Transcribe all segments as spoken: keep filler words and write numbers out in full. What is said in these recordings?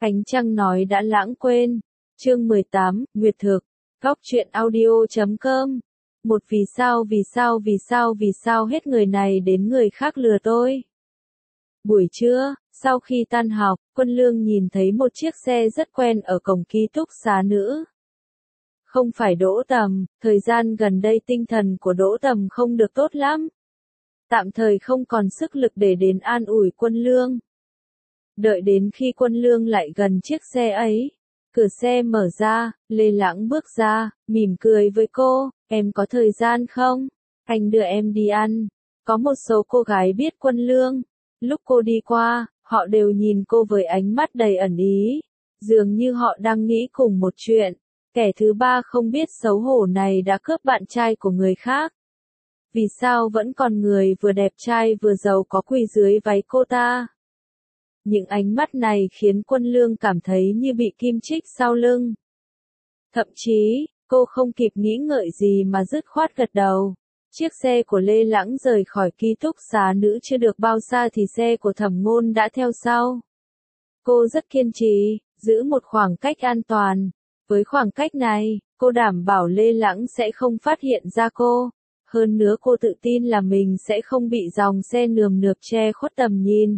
Ánh trăng nói đã lãng quên. Chương mười tám, Nguyệt Thực. Góc truyện audio chấm com. Một vì sao vì sao vì sao vì sao hết người này đến người khác lừa tôi. Buổi trưa, sau khi tan học, Quân Lương nhìn thấy một chiếc xe rất quen ở cổng ký túc xá nữ. Không phải Đỗ Tầm, thời gian gần đây tinh thần của Đỗ Tầm không được tốt lắm. Tạm thời không còn sức lực để đến an ủi Quân Lương. Đợi đến khi Quân Lương lại gần chiếc xe ấy, cửa xe mở ra, Lê Lãng bước ra, mỉm cười với cô, em có thời gian không? Anh đưa em đi ăn. Có một số cô gái biết Quân Lương. Lúc cô đi qua, họ đều nhìn cô với ánh mắt đầy ẩn ý. Dường như họ đang nghĩ cùng một chuyện. Kẻ thứ ba không biết xấu hổ này đã cướp bạn trai của người khác. Vì sao vẫn còn người vừa đẹp trai vừa giàu có quỳ dưới váy cô ta? Những ánh mắt này khiến Quân Lương cảm thấy như bị kim chích sau lưng. Thậm chí, cô không kịp nghĩ ngợi gì mà dứt khoát gật đầu. Chiếc xe của Lê Lãng rời khỏi ký túc xá nữ chưa được bao xa thì xe của Thẩm Ngôn đã theo sau. Cô rất kiên trì, giữ một khoảng cách an toàn. Với khoảng cách này, cô đảm bảo Lê Lãng sẽ không phát hiện ra cô. Hơn nữa cô tự tin là mình sẽ không bị dòng xe nườm nượp che khuất tầm nhìn.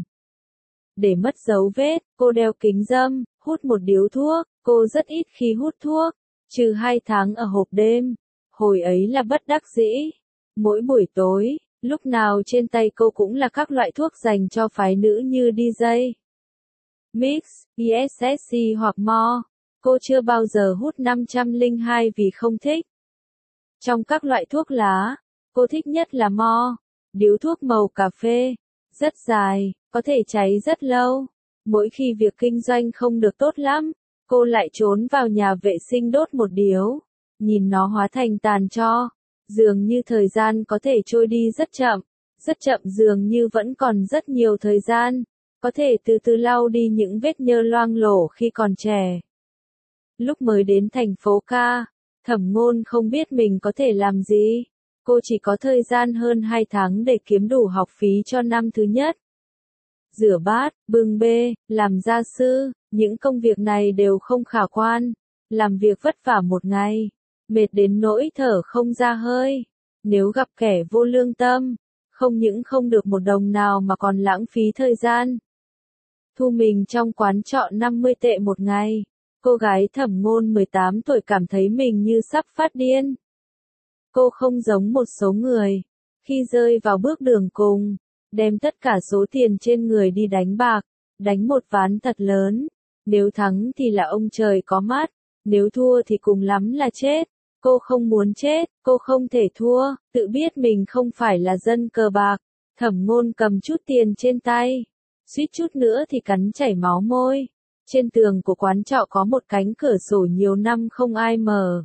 Để mất dấu vết, cô đeo kính râm, hút một điếu thuốc. Cô rất ít khi hút thuốc, trừ hai tháng ở hộp đêm. Hồi ấy là bất đắc dĩ. Mỗi buổi tối, lúc nào trên tay cô cũng là các loại thuốc dành cho phái nữ như đê gi, Mix, e ét ét xê hoặc Mo. Cô chưa bao giờ hút năm trăm lẻ hai vì không thích. Trong các loại thuốc lá, cô thích nhất là Mo. Điếu thuốc màu cà phê, rất dài, có thể cháy rất lâu. Mỗi khi việc kinh doanh không được tốt lắm, cô lại trốn vào nhà vệ sinh đốt một điếu, nhìn nó hóa thành tàn tro. Dường như thời gian có thể trôi đi rất chậm, rất chậm dường như vẫn còn rất nhiều thời gian, có thể từ từ lau đi những vết nhơ loang lổ khi còn trẻ. Lúc mới đến thành phố ca, Thẩm Ngôn không biết mình có thể làm gì. Cô chỉ có thời gian hơn hai tháng để kiếm đủ học phí cho năm thứ nhất. Rửa bát, bưng bê, làm gia sư, những công việc này đều không khả quan. Làm việc vất vả một ngày, mệt đến nỗi thở không ra hơi. Nếu gặp kẻ vô lương tâm, không những không được một đồng nào mà còn lãng phí thời gian. Thu mình trong quán trọ năm mươi tệ một ngày. Cô gái Thẩm Ngôn mười tám tuổi cảm thấy mình như sắp phát điên. Cô không giống một số người, khi rơi vào bước đường cùng, đem tất cả số tiền trên người đi đánh bạc, đánh một ván thật lớn. Nếu thắng thì là ông trời có mắt, nếu thua thì cùng lắm là chết. Cô không muốn chết, cô không thể thua, tự biết mình không phải là dân cờ bạc. Thẩm Ngôn cầm chút tiền trên tay, suýt chút nữa thì cắn chảy máu môi. Trên tường của quán trọ có một cánh cửa sổ nhiều năm không ai mở.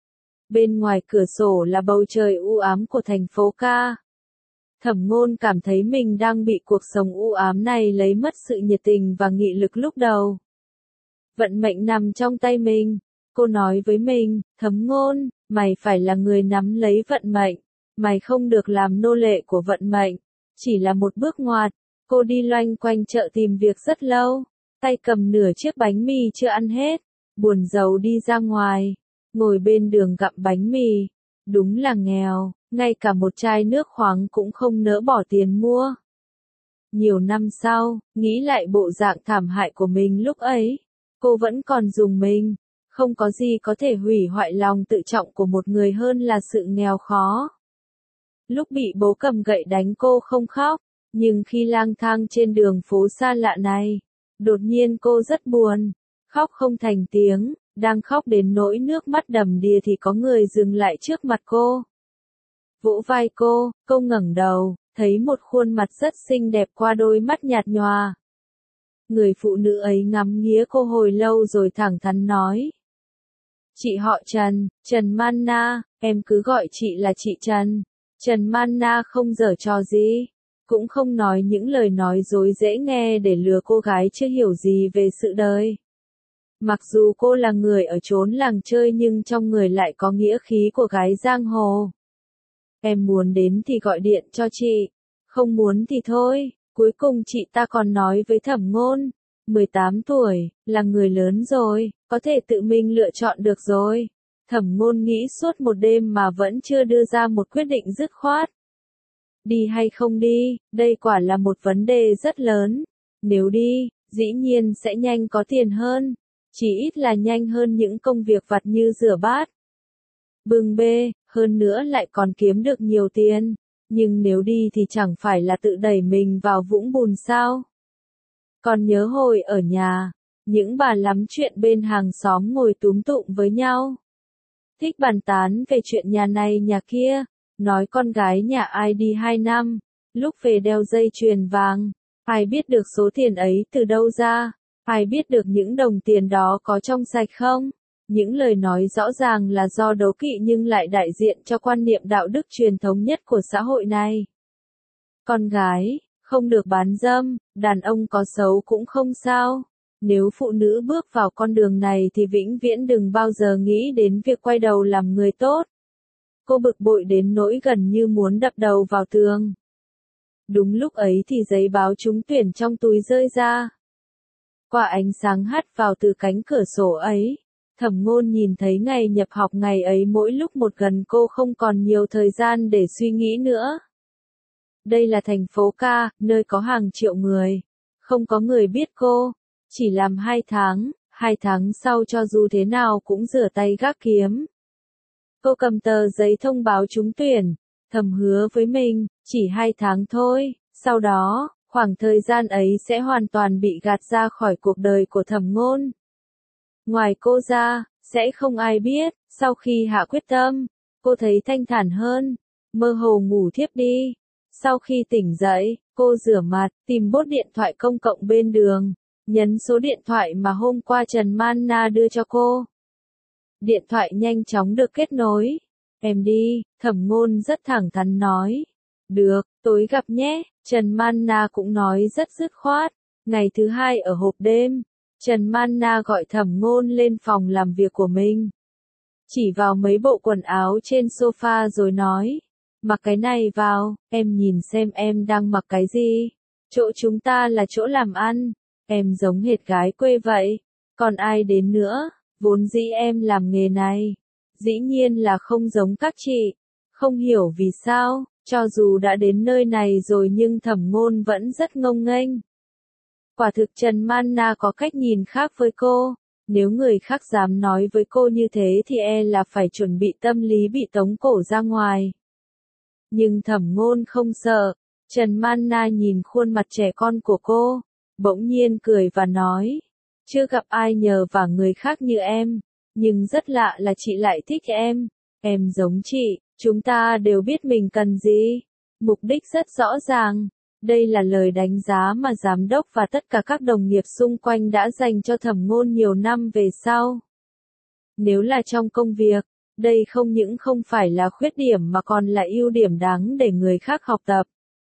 Bên ngoài cửa sổ là bầu trời u ám của thành phố ca. Thẩm Ngôn cảm thấy mình đang bị cuộc sống u ám này lấy mất sự nhiệt tình và nghị lực lúc đầu. Vận mệnh nằm trong tay mình. Cô nói với mình, Thẩm Ngôn, mày phải là người nắm lấy vận mệnh. Mày không được làm nô lệ của vận mệnh. Chỉ là một bước ngoặt. Cô đi loanh quanh chợ tìm việc rất lâu. Tay cầm nửa chiếc bánh mì chưa ăn hết. Buồn rầu đi ra ngoài. Ngồi bên đường gặm bánh mì. Đúng là nghèo. Ngay cả một chai nước khoáng cũng không nỡ bỏ tiền mua. Nhiều năm sau, nghĩ lại bộ dạng thảm hại của mình lúc ấy. Cô vẫn còn dùng mình. Không có gì có thể hủy hoại lòng tự trọng của một người hơn là sự nghèo khó. Lúc bị bố cầm gậy đánh cô không khóc, nhưng khi lang thang trên đường phố xa lạ này, đột nhiên cô rất buồn, khóc không thành tiếng, đang khóc đến nỗi nước mắt đầm đìa thì có người dừng lại trước mặt cô. Vỗ vai cô, cô ngẩng đầu, thấy một khuôn mặt rất xinh đẹp qua đôi mắt nhạt nhòa. Người phụ nữ ấy ngắm nghía cô hồi lâu rồi thẳng thắn nói. Chị họ Trần, Trần Manna, em cứ gọi chị là chị Trần. Trần Manna không giở trò gì, cũng không nói những lời nói dối dễ nghe để lừa cô gái chưa hiểu gì về sự đời. Mặc dù cô là người ở chốn làng chơi nhưng trong người lại có nghĩa khí của gái giang hồ. Em muốn đến thì gọi điện cho chị, không muốn thì thôi. Cuối cùng chị ta còn nói với Thẩm Ngôn, mười tám tuổi, là người lớn rồi, có thể tự mình lựa chọn được rồi. Thẩm Ngôn nghĩ suốt một đêm mà vẫn chưa đưa ra một quyết định dứt khoát. Đi hay không đi, đây quả là một vấn đề rất lớn. Nếu đi, dĩ nhiên sẽ nhanh có tiền hơn. Chỉ ít là nhanh hơn những công việc vặt như rửa bát, bưng bê, hơn nữa lại còn kiếm được nhiều tiền. Nhưng nếu đi thì chẳng phải là tự đẩy mình vào vũng bùn sao? Còn nhớ hồi ở nhà, những bà lắm chuyện bên hàng xóm ngồi túm tụm với nhau. Thích bàn tán về chuyện nhà này nhà kia, nói con gái nhà ai đi hai năm, lúc về đeo dây chuyền vàng, ai biết được số tiền ấy từ đâu ra, ai biết được những đồng tiền đó có trong sạch không. Những lời nói rõ ràng là do đố kỵ nhưng lại đại diện cho quan niệm đạo đức truyền thống nhất của xã hội này. Con gái, không được bán dâm, đàn ông có xấu cũng không sao. Nếu phụ nữ bước vào con đường này thì vĩnh viễn đừng bao giờ nghĩ đến việc quay đầu làm người tốt. Cô bực bội đến nỗi gần như muốn đập đầu vào tường. Đúng lúc ấy thì giấy báo trúng tuyển trong túi rơi ra. Qua ánh sáng hắt vào từ cánh cửa sổ ấy, Thẩm Ngôn nhìn thấy ngày nhập học ngày ấy mỗi lúc một gần, cô không còn nhiều thời gian để suy nghĩ nữa. Đây là thành phố ca, nơi có hàng triệu người. Không có người biết cô. Chỉ làm hai tháng, hai tháng sau cho dù thế nào cũng rửa tay gác kiếm. Cô cầm tờ giấy thông báo trúng tuyển, thầm hứa với mình, chỉ hai tháng thôi, sau đó, khoảng thời gian ấy sẽ hoàn toàn bị gạt ra khỏi cuộc đời của Thẩm Ngôn. Ngoài cô ra, sẽ không ai biết. Sau khi hạ quyết tâm, cô thấy thanh thản hơn, mơ hồ ngủ thiếp đi. Sau khi tỉnh dậy, cô rửa mặt, tìm bốt điện thoại công cộng bên đường, nhấn số điện thoại mà hôm qua Trần Man Na đưa cho cô. Điện thoại nhanh chóng được kết nối. Em đi, Thẩm Ngôn rất thẳng thắn nói. Được, tối gặp nhé. Trần Man Na cũng nói rất dứt khoát. Ngày thứ hai ở hộp đêm, Trần Man Na gọi Thẩm Ngôn lên phòng làm việc của mình. Chỉ vào mấy bộ quần áo trên sofa rồi nói. Mặc cái này vào, em nhìn xem em đang mặc cái gì. Chỗ chúng ta là chỗ làm ăn. Em giống hệt gái quê vậy. Còn ai đến nữa, vốn dĩ em làm nghề này. Dĩ nhiên là không giống các chị. Không hiểu vì sao, cho dù đã đến nơi này rồi nhưng Thẩm Ngôn vẫn rất ngông nghênh. Quả thực Trần Man Na có cách nhìn khác với cô. Nếu người khác dám nói với cô như thế thì e là phải chuẩn bị tâm lý bị tống cổ ra ngoài. Nhưng Thẩm Ngôn không sợ. Trần Man Na nhìn khuôn mặt trẻ con của cô, bỗng nhiên cười và nói. Chưa gặp ai nhờ vả người khác như em. Nhưng rất lạ là chị lại thích em. Em giống chị, chúng ta đều biết mình cần gì. Mục đích rất rõ ràng. Đây là lời đánh giá mà giám đốc và tất cả các đồng nghiệp xung quanh đã dành cho Thẩm Ngôn nhiều năm về sau. Nếu là trong công việc, đây không những không phải là khuyết điểm mà còn là ưu điểm đáng để người khác học tập.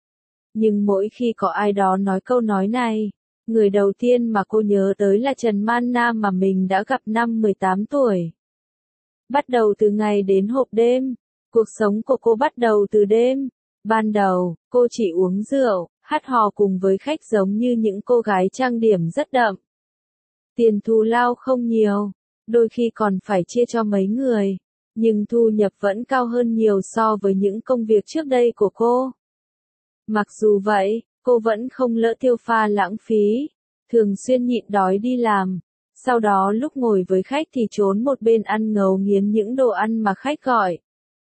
Nhưng mỗi khi có ai đó nói câu nói này, người đầu tiên mà cô nhớ tới là Trần Man Na mà mình đã gặp năm mười tám tuổi. Bắt đầu từ ngày đến hộp đêm, cuộc sống của cô bắt đầu từ đêm. Ban đầu, cô chỉ uống rượu, hát hò cùng với khách giống như những cô gái trang điểm rất đậm. Tiền thù lao không nhiều, đôi khi còn phải chia cho mấy người, nhưng thu nhập vẫn cao hơn nhiều so với những công việc trước đây của cô. Mặc dù vậy, cô vẫn không lỡ tiêu pha lãng phí, thường xuyên nhịn đói đi làm. Sau đó lúc ngồi với khách thì trốn một bên ăn ngấu nghiến những đồ ăn mà khách gọi.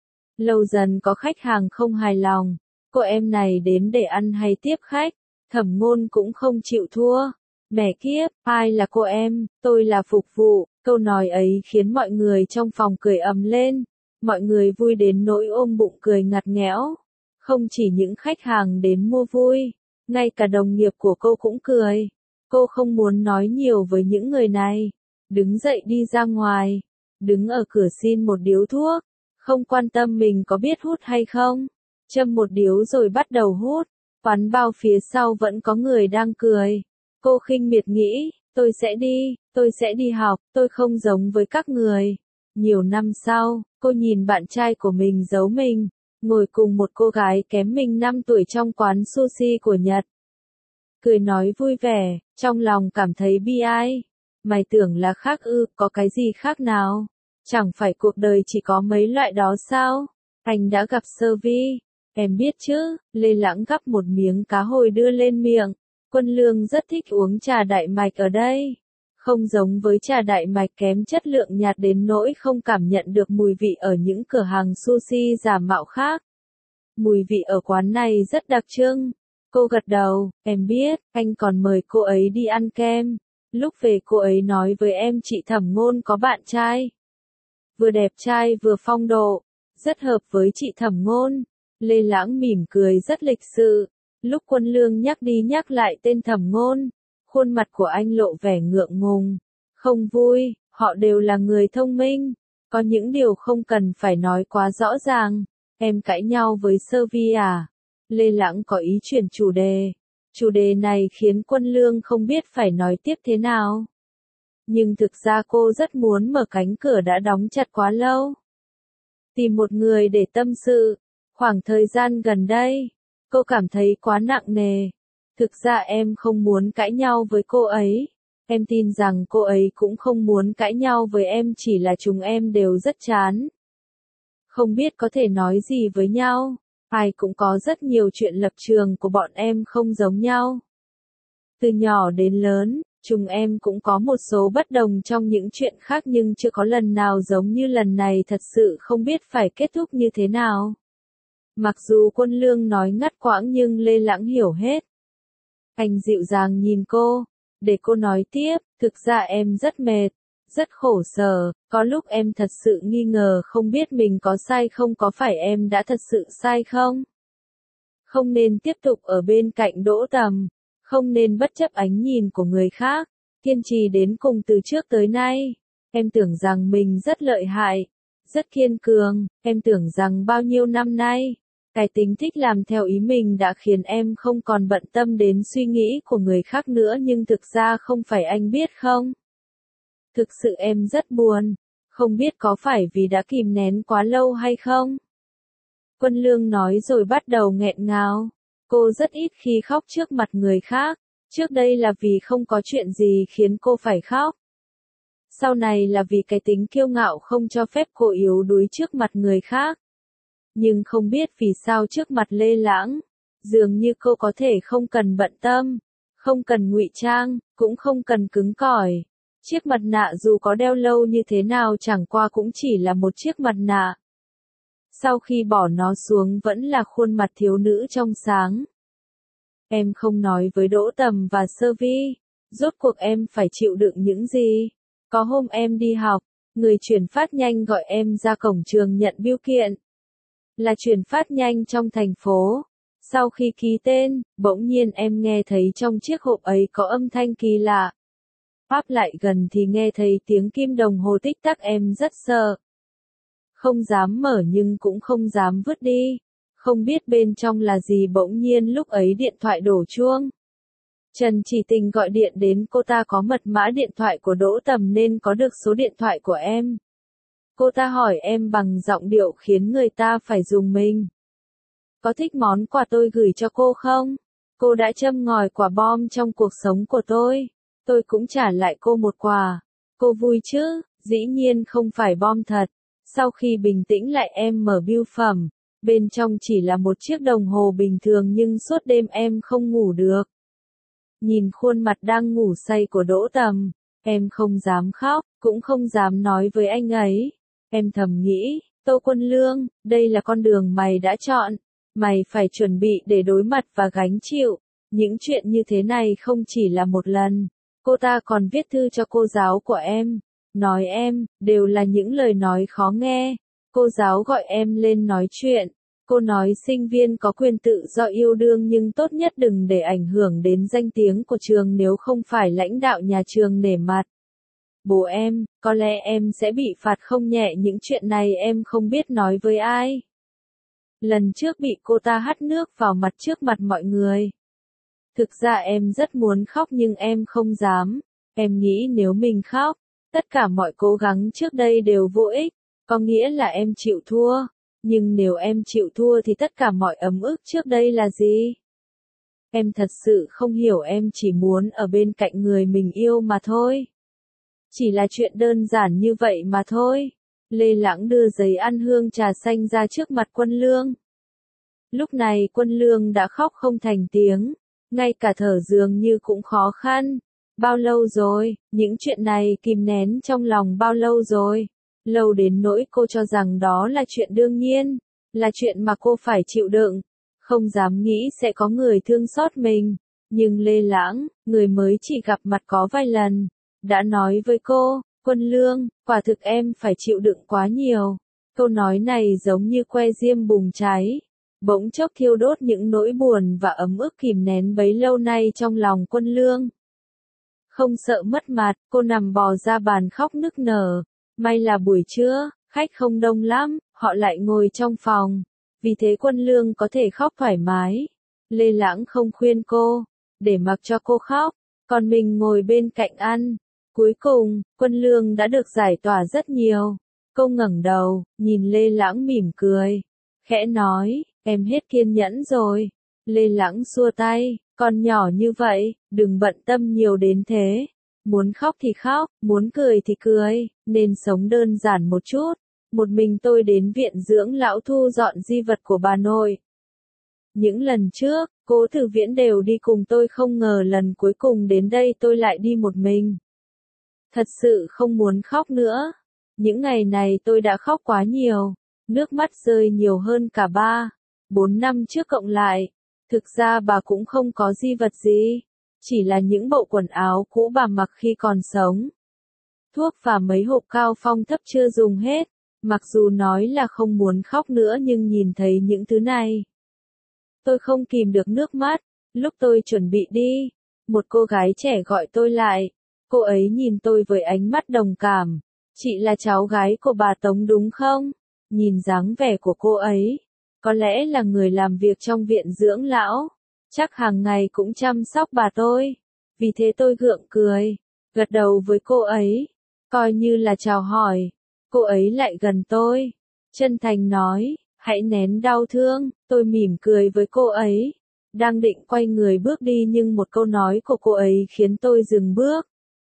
Lâu dần có khách hàng không hài lòng, cô em này đến để ăn hay tiếp khách, Thẩm Ngôn cũng không chịu thua. Mẹ kiếp, ai là cô em, tôi là phục vụ. Câu nói ấy khiến mọi người trong phòng cười ầm lên, mọi người vui đến nỗi ôm bụng cười ngặt nghẽo. Không chỉ những khách hàng đến mua vui, ngay cả đồng nghiệp của cô cũng cười. Cô không muốn nói nhiều với những người này, đứng dậy đi ra ngoài, đứng ở cửa xin một điếu thuốc, không quan tâm mình có biết hút hay không, châm một điếu rồi bắt đầu hút. Quán bao phía sau vẫn có người đang cười. Cô khinh miệt nghĩ, tôi sẽ đi, tôi sẽ đi học, tôi không giống với các người. Nhiều năm sau, cô nhìn bạn trai của mình giấu mình, ngồi cùng một cô gái kém mình năm tuổi trong quán sushi của Nhật. cười nói vui vẻ, trong lòng cảm thấy bi ai. Mày tưởng là khác ư, có cái gì khác nào? Chẳng phải cuộc đời chỉ có mấy loại đó sao? Anh đã gặp Sơ Vi, em biết chứ, Lê Lãng gắp một miếng cá hồi đưa lên miệng. Quân Lương rất thích uống trà đại mạch ở đây. Không giống với trà đại mạch kém chất lượng nhạt đến nỗi không cảm nhận được mùi vị ở những cửa hàng sushi giả mạo khác. Mùi vị ở quán này rất đặc trưng. Cô gật đầu, em biết, anh còn mời cô ấy đi ăn kem. Lúc về cô ấy nói với em chị Thẩm Ngôn có bạn trai. Vừa đẹp trai vừa phong độ, rất hợp với chị Thẩm Ngôn. Lê Lãng mỉm cười rất lịch sự. Lúc Quân Lương nhắc đi nhắc lại tên Thẩm Ngôn, khuôn mặt của anh lộ vẻ ngượng ngùng, không vui, họ đều là người thông minh, có những điều không cần phải nói quá rõ ràng. Em cãi nhau với Sơ Vi à? Lê Lãng có ý chuyển chủ đề. Chủ đề này khiến Quân Lương không biết phải nói tiếp thế nào. Nhưng thực ra cô rất muốn mở cánh cửa đã đóng chặt quá lâu. Tìm một người để tâm sự. Khoảng thời gian gần đây, cô cảm thấy quá nặng nề. Thực ra em không muốn cãi nhau với cô ấy. Em tin rằng cô ấy cũng không muốn cãi nhau với em, chỉ là chúng em đều rất chán. Không biết có thể nói gì với nhau. Ai cũng có rất nhiều chuyện lập trường của bọn em không giống nhau. Từ nhỏ đến lớn, chúng em cũng có một số bất đồng trong những chuyện khác nhưng chưa có lần nào giống như lần này, thật sự không biết phải kết thúc như thế nào. Mặc dù Quân Lương nói ngắt quãng nhưng Lê Lãng hiểu hết. Anh dịu dàng nhìn cô, để cô nói tiếp, thực ra em rất mệt, rất khổ sở, có lúc em thật sự nghi ngờ không biết mình có sai không, có phải em đã thật sự sai không? Không nên tiếp tục ở bên cạnh Đỗ Tầm, không nên bất chấp ánh nhìn của người khác, kiên trì đến cùng từ trước tới nay. Em tưởng rằng mình rất lợi hại, rất kiên cường, em tưởng rằng bao nhiêu năm nay, cái tính thích làm theo ý mình đã khiến em không còn bận tâm đến suy nghĩ của người khác nữa, nhưng thực ra không phải, anh biết không? Thực sự em rất buồn, không biết có phải vì đã kìm nén quá lâu hay không? Quân Lương nói rồi bắt đầu nghẹn ngào. Cô rất ít khi khóc trước mặt người khác, trước đây là vì không có chuyện gì khiến cô phải khóc. Sau này là vì cái tính kiêu ngạo không cho phép cô yếu đuối trước mặt người khác. Nhưng không biết vì sao trước mặt Lê Lãng, dường như cô có thể không cần bận tâm, không cần ngụy trang, cũng không cần cứng cỏi. Chiếc mặt nạ dù có đeo lâu như thế nào chẳng qua cũng chỉ là một chiếc mặt nạ. Sau khi bỏ nó xuống vẫn là khuôn mặt thiếu nữ trong sáng. Em không nói với Đỗ Tầm và Sơ Vi, rốt cuộc em phải chịu đựng những gì? Có hôm em đi học, người chuyển phát nhanh gọi em ra cổng trường nhận bưu kiện. Là chuyển phát nhanh trong thành phố. Sau khi ký tên, bỗng nhiên em nghe thấy trong chiếc hộp ấy có âm thanh kỳ lạ. Áp lại gần thì nghe thấy tiếng kim đồng hồ tích tắc, em rất sợ. Không dám mở nhưng cũng không dám vứt đi. Không biết bên trong là gì, bỗng nhiên lúc ấy điện thoại đổ chuông. Trần Chỉ Tình gọi điện đến, cô ta có mật mã điện thoại của Đỗ Tầm nên có được số điện thoại của em. Cô ta hỏi em bằng giọng điệu khiến người ta phải rùng mình. Có thích món quà tôi gửi cho cô không? Cô đã châm ngòi quả bom trong cuộc sống của tôi. Tôi cũng trả lại cô một quà. Cô vui chứ? Dĩ nhiên không phải bom thật. Sau khi bình tĩnh lại em mở bưu phẩm. Bên trong chỉ là một chiếc đồng hồ bình thường nhưng suốt đêm em không ngủ được. Nhìn khuôn mặt đang ngủ say của Đỗ Tầm, em không dám khóc, cũng không dám nói với anh ấy. Em thầm nghĩ, Tô Quân Lương, đây là con đường mày đã chọn. Mày phải chuẩn bị để đối mặt và gánh chịu. Những chuyện như thế này không chỉ là một lần. Cô ta còn viết thư cho cô giáo của em. Nói em, đều là những lời nói khó nghe. Cô giáo gọi em lên nói chuyện. Cô nói sinh viên có quyền tự do yêu đương nhưng tốt nhất đừng để ảnh hưởng đến danh tiếng của trường, nếu không phải lãnh đạo nhà trường nể mặt. Bố em, có lẽ em sẽ bị phạt không nhẹ, những chuyện này em không biết nói với ai. Lần trước bị cô ta hắt nước vào mặt trước mặt mọi người. Thực ra em rất muốn khóc nhưng em không dám. Em nghĩ nếu mình khóc, tất cả mọi cố gắng trước đây đều vô ích, có nghĩa là em chịu thua. Nhưng nếu em chịu thua thì tất cả mọi ấm ức trước đây là gì? Em thật sự không hiểu, em chỉ muốn ở bên cạnh người mình yêu mà thôi. Chỉ là chuyện đơn giản như vậy mà thôi. Lê Lãng đưa giấy ăn hương trà xanh ra trước mặt Quân Lương. Lúc này Quân Lương đã khóc không thành tiếng, ngay cả thở dường như cũng khó khăn. Bao lâu rồi, những chuyện này kìm nén trong lòng bao lâu rồi? Lâu đến nỗi cô cho rằng đó là chuyện đương nhiên, là chuyện mà cô phải chịu đựng, không dám nghĩ sẽ có người thương xót mình. Nhưng Lê Lãng, người mới chỉ gặp mặt có vài lần, đã nói với cô, Quân Lương, quả thực em phải chịu đựng quá nhiều. Câu nói này giống như que diêm bùng cháy, bỗng chốc thiêu đốt những nỗi buồn và ấm ức kìm nén bấy lâu nay trong lòng Quân Lương. Không sợ mất mặt, cô nằm bò ra bàn khóc nức nở. May là buổi trưa, khách không đông lắm, họ lại ngồi trong phòng. Vì thế Quân Lương có thể khóc thoải mái. Lê Lãng không khuyên cô, để mặc cho cô khóc, còn mình ngồi bên cạnh ăn. Cuối cùng, Quân Lương đã được giải tỏa rất nhiều. Cô ngẩng đầu, nhìn Lê Lãng mỉm cười, khẽ nói, em hết kiên nhẫn rồi. Lê Lãng xua tay, con nhỏ như vậy, đừng bận tâm nhiều đến thế. Muốn khóc thì khóc, muốn cười thì cười, nên sống đơn giản một chút. Một mình tôi đến viện dưỡng lão thu dọn di vật của bà nội. Những lần trước, Cố Tử Viễn đều đi cùng tôi, không ngờ lần cuối cùng đến đây tôi lại đi một mình. Thật sự không muốn khóc nữa. Những ngày này tôi đã khóc quá nhiều, nước mắt rơi nhiều hơn cả ba, bốn năm trước cộng lại. Thực ra bà cũng không có di vật gì, chỉ là những bộ quần áo cũ bà mặc khi còn sống. Thuốc và mấy hộp cao phong thấp chưa dùng hết, mặc dù nói là không muốn khóc nữa nhưng nhìn thấy những thứ này, tôi không kìm được nước mắt. Lúc tôi chuẩn bị đi, một cô gái trẻ gọi tôi lại. Cô ấy nhìn tôi với ánh mắt đồng cảm. Chị là cháu gái của bà Tống đúng không? Nhìn dáng vẻ của cô ấy, có lẽ là người làm việc trong viện dưỡng lão, chắc hàng ngày cũng chăm sóc bà tôi. Vì thế tôi gượng cười, gật đầu với cô ấy, coi như là chào hỏi. Cô ấy lại gần tôi, chân thành nói, hãy nén đau thương. Tôi mỉm cười với cô ấy, đang định quay người bước đi nhưng một câu nói của cô ấy khiến tôi dừng bước.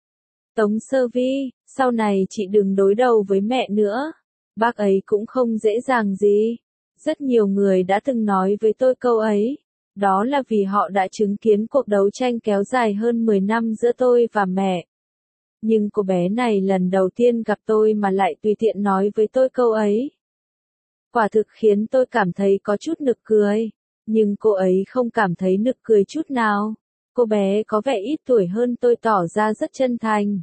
Tống Sơ Vi, sau này chị đừng đối đầu với mẹ nữa. Bác ấy cũng không dễ dàng gì. Rất nhiều người đã từng nói với tôi câu ấy. Đó là vì họ đã chứng kiến cuộc đấu tranh kéo dài hơn mười năm giữa tôi và mẹ. Nhưng cô bé này lần đầu tiên gặp tôi mà lại tùy tiện nói với tôi câu ấy. Quả thực khiến tôi cảm thấy có chút nực cười. Nhưng cô ấy không cảm thấy nực cười chút nào. Cô bé có vẻ ít tuổi hơn tôi, tỏ ra rất chân thành.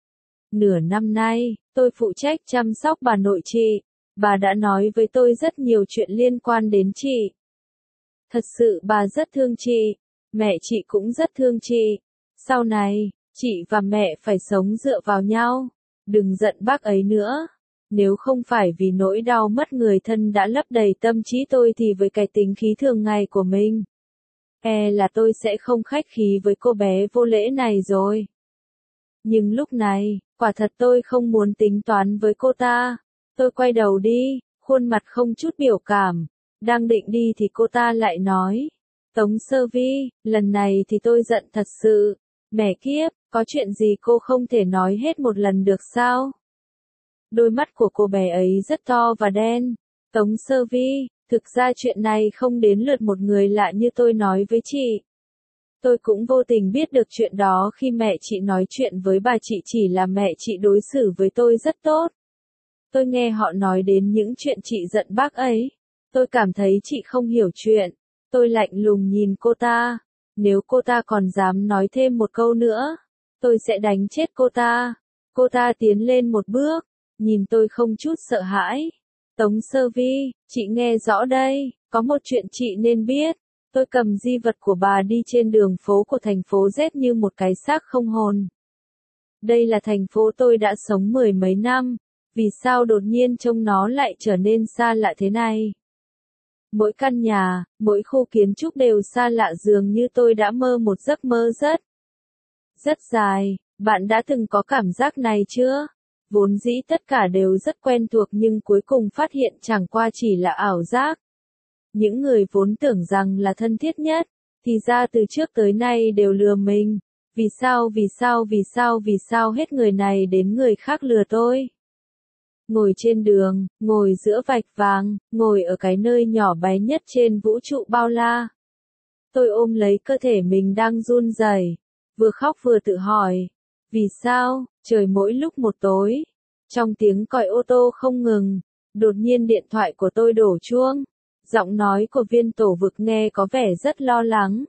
Nửa năm nay, tôi phụ trách chăm sóc bà nội chị. Bà đã nói với tôi rất nhiều chuyện liên quan đến chị. Thật sự bà rất thương chị. Mẹ chị cũng rất thương chị. Sau này, chị và mẹ phải sống dựa vào nhau. Đừng giận bác ấy nữa. Nếu không phải vì nỗi đau mất người thân đã lấp đầy tâm trí tôi thì với cái tính khí thường ngày của mình, e là tôi sẽ không khách khí với cô bé vô lễ này rồi. Nhưng lúc này, quả thật tôi không muốn tính toán với cô ta. Tôi quay đầu đi, khuôn mặt không chút biểu cảm. Đang định đi thì cô ta lại nói, Tống Sơ Vi, lần này thì tôi giận thật sự. Mẹ kiếp, có chuyện gì cô không thể nói hết một lần được sao? Đôi mắt của cô bé ấy rất to và đen. Tống Sơ Vi, thực ra chuyện này không đến lượt một người lạ như tôi nói với chị. Tôi cũng vô tình biết được chuyện đó khi mẹ chị nói chuyện với bà chị, chỉ là mẹ chị đối xử với tôi rất tốt. Tôi nghe họ nói đến những chuyện chị giận bác ấy. Tôi cảm thấy chị không hiểu chuyện. Tôi lạnh lùng nhìn cô ta. Nếu cô ta còn dám nói thêm một câu nữa, tôi sẽ đánh chết cô ta. Cô ta tiến lên một bước, nhìn tôi không chút sợ hãi. Tống Sơ Vi, chị nghe rõ đây, có một chuyện chị nên biết. Tôi cầm di vật của bà đi trên đường phố của thành phố Z như một cái xác không hồn. Đây là thành phố tôi đã sống mười mấy năm, vì sao đột nhiên trông nó lại trở nên xa lạ thế này? Mỗi căn nhà, mỗi khu kiến trúc đều xa lạ, dường như tôi đã mơ một giấc mơ rất, rất dài. Bạn đã từng có cảm giác này chưa? Vốn dĩ tất cả đều rất quen thuộc nhưng cuối cùng phát hiện chẳng qua chỉ là ảo giác. Những người vốn tưởng rằng là thân thiết nhất, Thì ra từ trước tới nay đều lừa mình. Vì sao, vì sao, vì sao, vì sao hết người này đến người khác lừa tôi? Ngồi trên đường, ngồi giữa vạch vàng, ngồi ở cái nơi nhỏ bé nhất trên vũ trụ bao la. Tôi ôm lấy cơ thể mình đang run rẩy, vừa khóc vừa tự hỏi. Vì sao, trời mỗi lúc một tối. Trong tiếng còi ô tô không ngừng, đột nhiên điện thoại của tôi đổ chuông. Giọng nói của viên tổ vực nghe có vẻ rất lo lắng.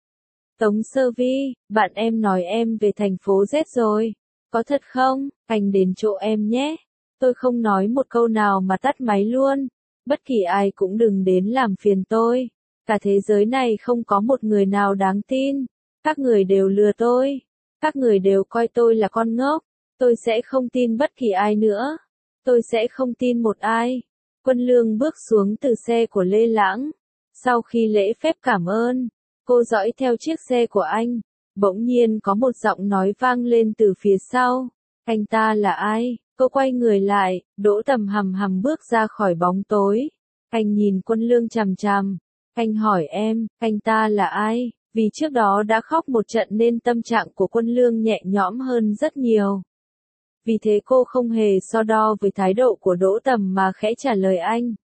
Tống Sơ Vi, bạn em nói em về thành phố Z rồi. Có thật không? Anh đến chỗ em nhé. Tôi không nói một câu nào mà tắt máy luôn. Bất kỳ ai cũng đừng đến làm phiền tôi. Cả thế giới này không có một người nào đáng tin. Các người đều lừa tôi. Các người đều coi tôi là con ngốc. Tôi sẽ không tin bất kỳ ai nữa. Tôi sẽ không tin một ai. Quân Lương bước xuống từ xe của Lê Lãng. Sau khi lễ phép cảm ơn, cô dõi theo chiếc xe của anh. Bỗng nhiên có một giọng nói vang lên từ phía sau. Anh ta là ai? Cô quay người lại, Đỗ Tầm hầm hầm bước ra khỏi bóng tối. Anh nhìn Quân Lương chằm chằm. Anh hỏi em, anh ta là ai? Vì trước đó đã khóc một trận nên tâm trạng của Quân Lương nhẹ nhõm hơn rất nhiều. Vì thế cô không hề so đo với thái độ của Đỗ Tầm mà khẽ trả lời anh.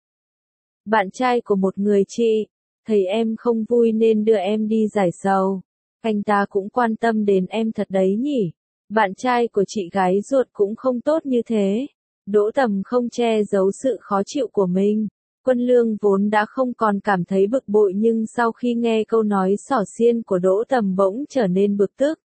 Bạn trai của một người chị, thấy em không vui nên đưa em đi giải sầu. Anh ta cũng quan tâm đến em thật đấy nhỉ. Bạn trai của chị gái ruột cũng không tốt như thế. Đỗ Tầm không che giấu sự khó chịu của mình. Quân Lương vốn đã không còn cảm thấy bực bội nhưng sau khi nghe câu nói xỏ xiên của Đỗ Tầm bỗng trở nên bực tức.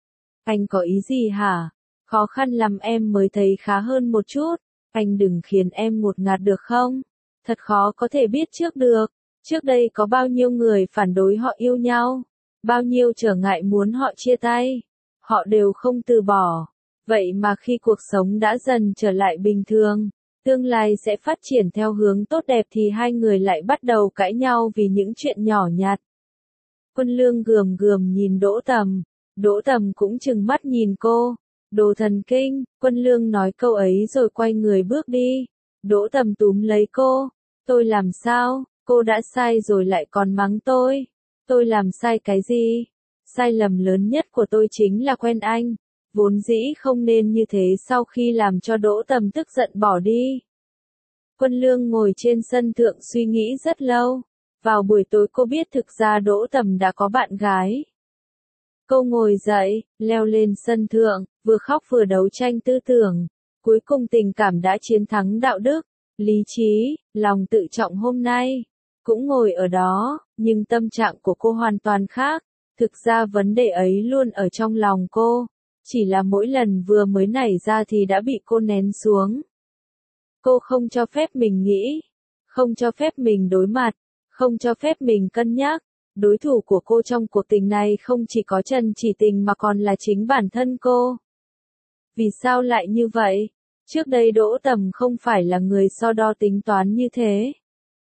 Anh có ý gì hả? Khó khăn lắm em mới thấy khá hơn một chút. Anh đừng khiến em ngột ngạt được không? Thật khó có thể biết trước được. Trước đây có bao nhiêu người phản đối họ yêu nhau. Bao nhiêu trở ngại muốn họ chia tay. Họ đều không từ bỏ. Vậy mà khi cuộc sống đã dần trở lại bình thường, tương lai sẽ phát triển theo hướng tốt đẹp thì hai người lại bắt đầu cãi nhau vì những chuyện nhỏ nhặt. Quân Lương gườm gườm nhìn Đỗ Tầm. Đỗ Tầm cũng trừng mắt nhìn cô. Đồ thần kinh, Quân Lương nói câu ấy rồi quay người bước đi. Đỗ Tầm túm lấy cô. Tôi làm sao? Cô đã sai rồi lại còn mắng tôi. Tôi làm sai cái gì? Sai lầm lớn nhất của tôi chính là quen anh. Vốn dĩ không nên như thế sau khi làm cho Đỗ Tầm tức giận bỏ đi. Quân Lương ngồi trên sân thượng suy nghĩ rất lâu. Vào buổi tối cô biết thực ra Đỗ Tầm đã có bạn gái. Cô ngồi dậy, leo lên sân thượng, vừa khóc vừa đấu tranh tư tưởng. Cuối cùng tình cảm đã chiến thắng đạo đức, lý trí, lòng tự trọng hôm nay. Cũng ngồi ở đó, nhưng tâm trạng của cô hoàn toàn khác. Thực ra vấn đề ấy luôn ở trong lòng cô. Chỉ là mỗi lần vừa mới nảy ra thì đã bị cô nén xuống. Cô không cho phép mình nghĩ. Không cho phép mình đối mặt. Không cho phép mình cân nhắc. Đối thủ của cô trong cuộc tình này không chỉ có Trần Chỉ Tình mà còn là chính bản thân cô. Vì sao lại như vậy? Trước đây Đỗ Tầm không phải là người so đo tính toán như thế.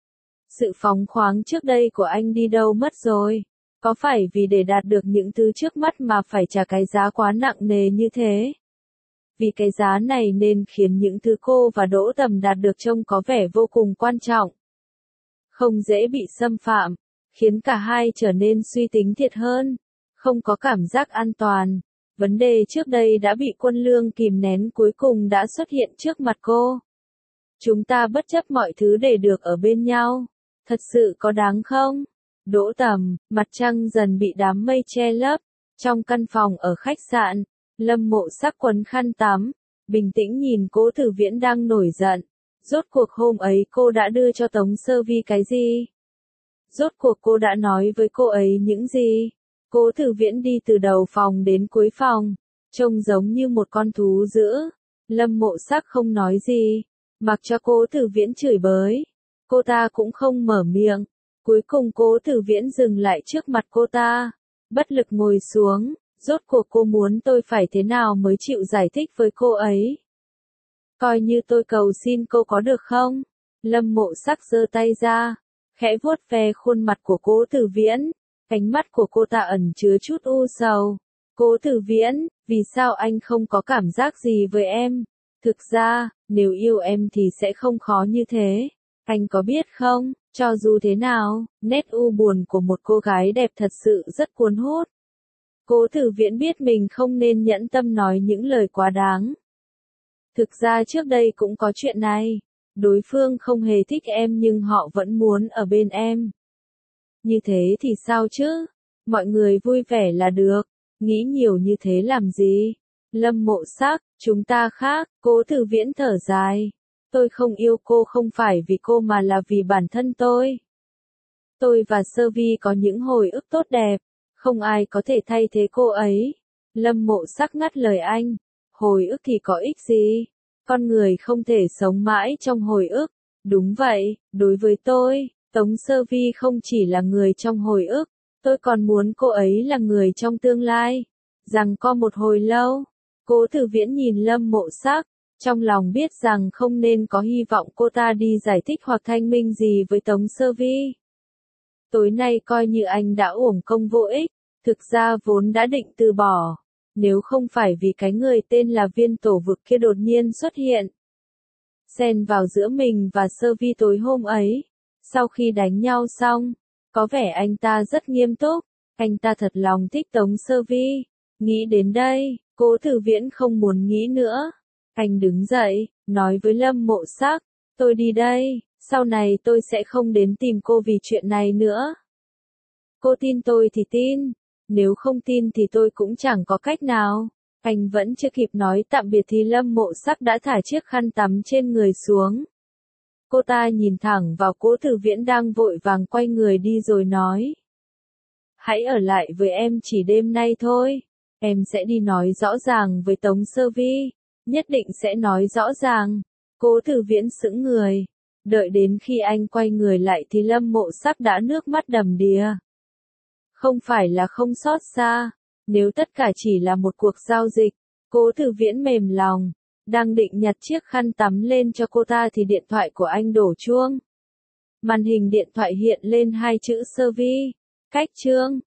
Sự phóng khoáng trước đây của anh đi đâu mất rồi? Có phải vì để đạt được những thứ trước mắt mà phải trả cái giá quá nặng nề như thế? Vì cái giá này nên khiến những thứ cô và Đỗ Tầm đạt được trông có vẻ vô cùng quan trọng. Không dễ bị xâm phạm, khiến cả hai trở nên suy tính thiệt hơn, không có cảm giác an toàn. Vấn đề trước đây đã bị Quân Lương kìm nén cuối cùng đã xuất hiện trước mặt cô. Chúng ta bất chấp mọi thứ để được ở bên nhau. Thật sự có đáng không? Đỗ Tầm, mặt trăng dần bị đám mây che lấp. Trong căn phòng ở khách sạn, Lâm Mộ Sắc quấn khăn tắm, bình tĩnh nhìn Cố Tử Viễn đang nổi giận. Rốt cuộc hôm ấy cô đã đưa cho Tống Sơ Vi cái gì? Rốt cuộc cô đã nói với cô ấy những gì? Cố Tử Viễn đi từ đầu phòng đến cuối phòng, trông giống như một con thú dữ. Lâm Mộ Sắc không nói gì, mặc cho Cố Tử Viễn chửi bới. Cô ta cũng không mở miệng. Cuối cùng Cố Tử Viễn dừng lại trước mặt cô ta, bất lực ngồi xuống. Rốt cuộc cô muốn tôi phải thế nào mới chịu giải thích với cô ấy? Coi như tôi cầu xin cô có được không? Lâm Mộ Sắc giơ tay ra, khẽ vuốt ve khuôn mặt của Cố Tử Viễn. Ánh mắt của cô ta ẩn chứa chút u sầu. Cố Tử Viễn, vì sao anh không có cảm giác gì với em? Thực ra, nếu yêu em thì sẽ không khó như thế. Anh có biết không, Cho dù thế nào, nét u buồn của một cô gái đẹp thật sự rất cuốn hút. Cố Tử Viễn biết mình không nên nhẫn tâm nói những lời quá đáng. Thực ra trước đây cũng có chuyện này. Đối phương không hề thích em nhưng họ vẫn muốn ở bên em. Như thế thì sao chứ? Mọi người vui vẻ là được. Nghĩ nhiều như thế làm gì? Lâm Mộ Sắc, chúng ta khác. Cố Tử Viễn thở dài. Tôi không yêu cô không phải vì cô mà là vì bản thân tôi. Tôi và Sơ Vi có những hồi ức tốt đẹp. Không ai có thể thay thế cô ấy. Lâm Mộ Sắc ngắt lời anh. Hồi ức thì có ích gì? Con người không thể sống mãi trong hồi ức. Đúng vậy, đối với tôi, Tống Sơ Vi không chỉ là người trong hồi ức. Tôi còn muốn cô ấy là người trong tương lai. Rằng co một hồi lâu. Cố Tử Viễn nhìn Lâm Mộ Sắc. Trong lòng biết rằng không nên có hy vọng cô ta đi giải thích hoặc thanh minh gì với Tống Sơ Vi. Tối nay coi như anh đã uổng công vô ích. Thực ra vốn đã định từ bỏ. Nếu không phải vì cái người tên là Viên Tổ Vực kia đột nhiên xuất hiện. Xen vào giữa mình và Sơ Vi tối hôm ấy. Sau khi đánh nhau xong, có vẻ anh ta rất nghiêm túc. Anh ta thật lòng thích Tống Sơ Vi. Nghĩ đến đây, Cố Tử Viễn không muốn nghĩ nữa. Anh đứng dậy, nói với Lâm Mộ Sắc. Tôi đi đây, sau này tôi sẽ không đến tìm cô vì chuyện này nữa. Cô tin tôi thì tin. Nếu không tin thì tôi cũng chẳng có cách nào. Anh vẫn chưa kịp nói tạm biệt thì Lâm Mộ Sắc đã thả chiếc khăn tắm trên người xuống. Cô ta nhìn thẳng vào Cố Tử Viễn đang vội vàng quay người đi rồi nói. Hãy ở lại với em chỉ đêm nay thôi. Em sẽ đi nói rõ ràng với Tống Sơ Vi. Nhất định sẽ nói rõ ràng. Cố Tử Viễn sững người. Đợi đến khi anh quay người lại thì Lâm Mộ Sắc đã nước mắt đầm đìa. Không phải là không xót xa. Nếu tất cả chỉ là một cuộc giao dịch. Cố Tử Viễn mềm lòng. Đang định nhặt chiếc khăn tắm lên cho cô ta thì điện thoại của anh đổ chuông. Màn hình điện thoại hiện lên hai chữ Sơ Vi. Cách chương.